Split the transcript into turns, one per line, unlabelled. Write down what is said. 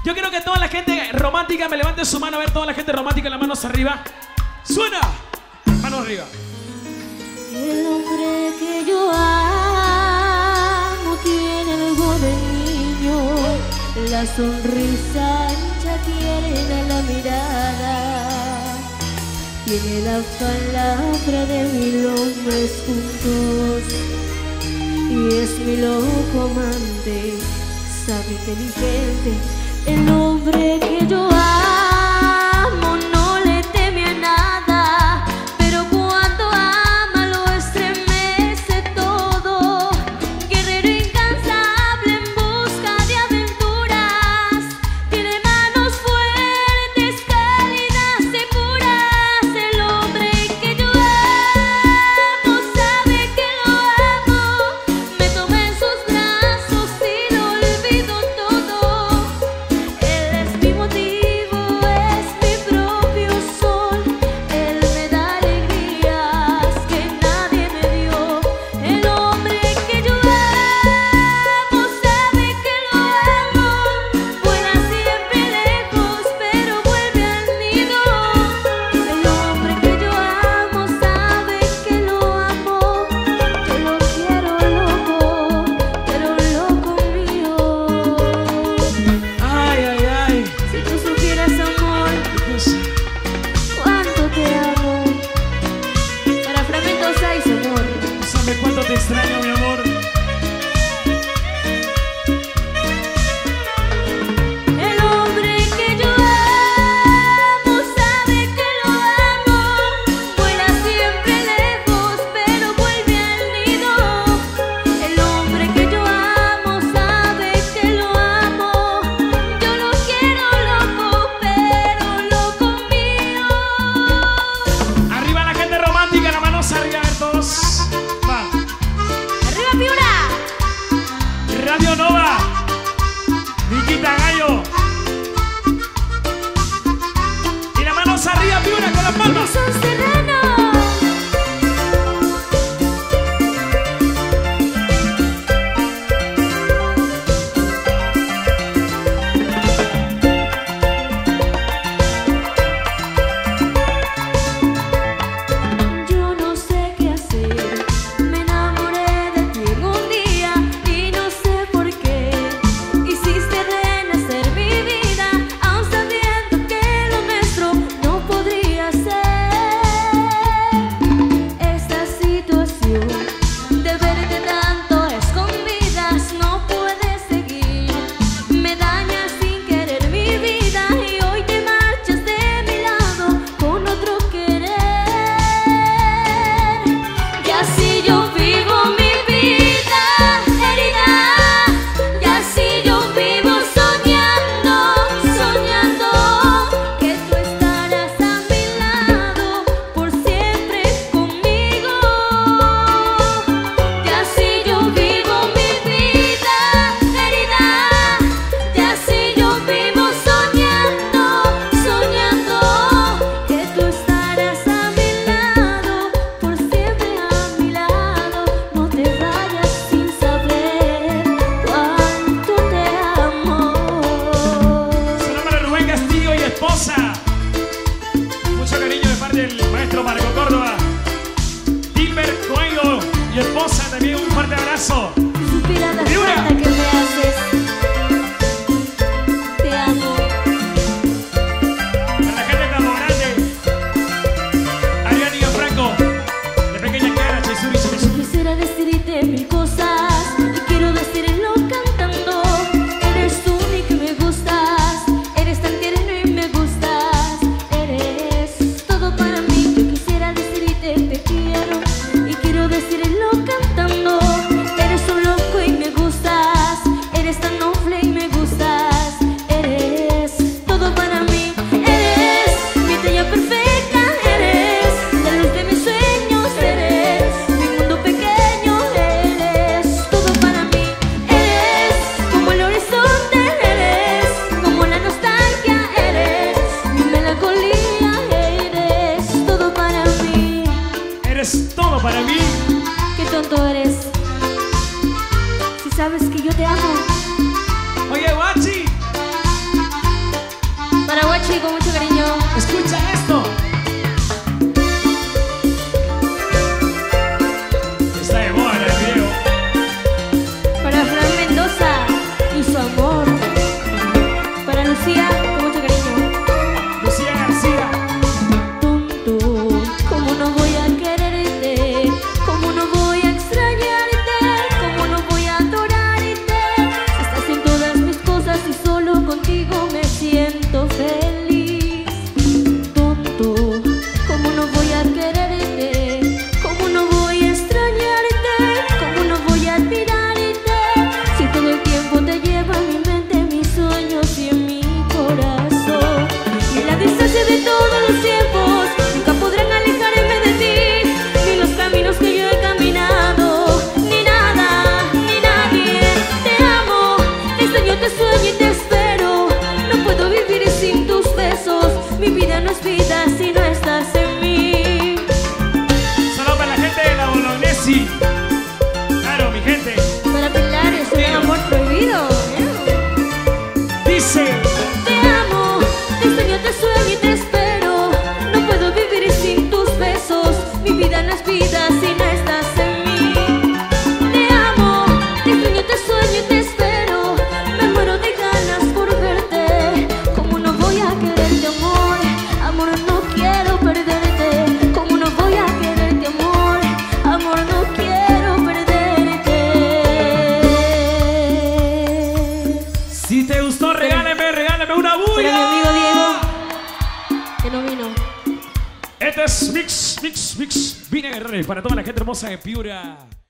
Yo quiero que toda la gente romántica me levante su mano. A ver, toda la gente romántica, las manos arriba. ¡Suena! Manos arriba.
El hombre que yo amo tiene algo de niño. La sonrisa ancha tiene la mirada. Tiene la palabra de 1000 hombres juntos. Y es mi loco amante, sabe, inteligente. El hombre que yo amo no le teme a nada, pero cuando ama lo estremece todo. Guerrero incansable en busca de aventuras, tiene manos fuertes, cálidas, seguras. El hombre que yo amo sabe que lo amo, me toma en sus brazos y lo olvido todo. Él es mi motivo, es mi propio sol. Él me da alegrías que nadie me dio. El hombre que yo amo sabe que lo amo. Vuela siempre lejos, pero vuelve al nido. El hombre que yo amo sabe que lo amo. Yo lo quiero loco, pero loco mío.
Ay, ay, ay.
Si tú supieras, amor,
Dios.
cuánto te amo. Para Fragmento 6, amor.
No sabes cuánto te extraño, mi amor.
El hombre que yo amo sabe que lo amo. Vuela siempre lejos, pero vuelve al nido. El hombre que yo amo sabe que lo amo. Yo lo quiero loco, pero loco mío.
Arriba la gente romántica, las manos arriba, a ver todos. Va.
¡Arriba, Piura!
Radio Nova. Nikita Gallo. Y las manos arriba, Piura, con las palmas.
¡Son serranos! Yo no sé qué hacer, me enamoré de ti en un día y no sé por qué. Hiciste renacer mi vida, aun sabiendo que lo nuestro no podría ser. Esta situación de verte tanto a escondidas no puede seguir. Me dañas sin querer mi vida y hoy te marchas de mi lado con otro querer. Y así yo vivo mi vida herida, y así yo vivo soñando, soñando que tú estarás a mi lado por siempre conmigo. Y así yo vivo mi vida herida, y así yo vivo soñando, soñando que tú estarás a mi lado por siempre a mi lado. No te vayas sin saber cuánto te amo.
Su nombre es Rubén Castillo y esposa. Mucho cariño de parte del maestro Marco Córdoba. Timber Coelho y esposa, también un fuerte abrazo.
Suspira la
Piura.
falta que me haces. Te amo.
Para la gente de Campo Grande. Ariani y Franco. De Pequeña Cara, Chisuri, Chisuri.
Quisiera decirte 1000 cosas y quiero decirlo cantando. Eres único y me gustas, eres tan tierno y me gustas, eres todo para mí. Yo quisiera decirte te quiero y quiero decirlo cantando. Eres un
Este es Mix Vine Guerrero para toda la gente hermosa de Piura.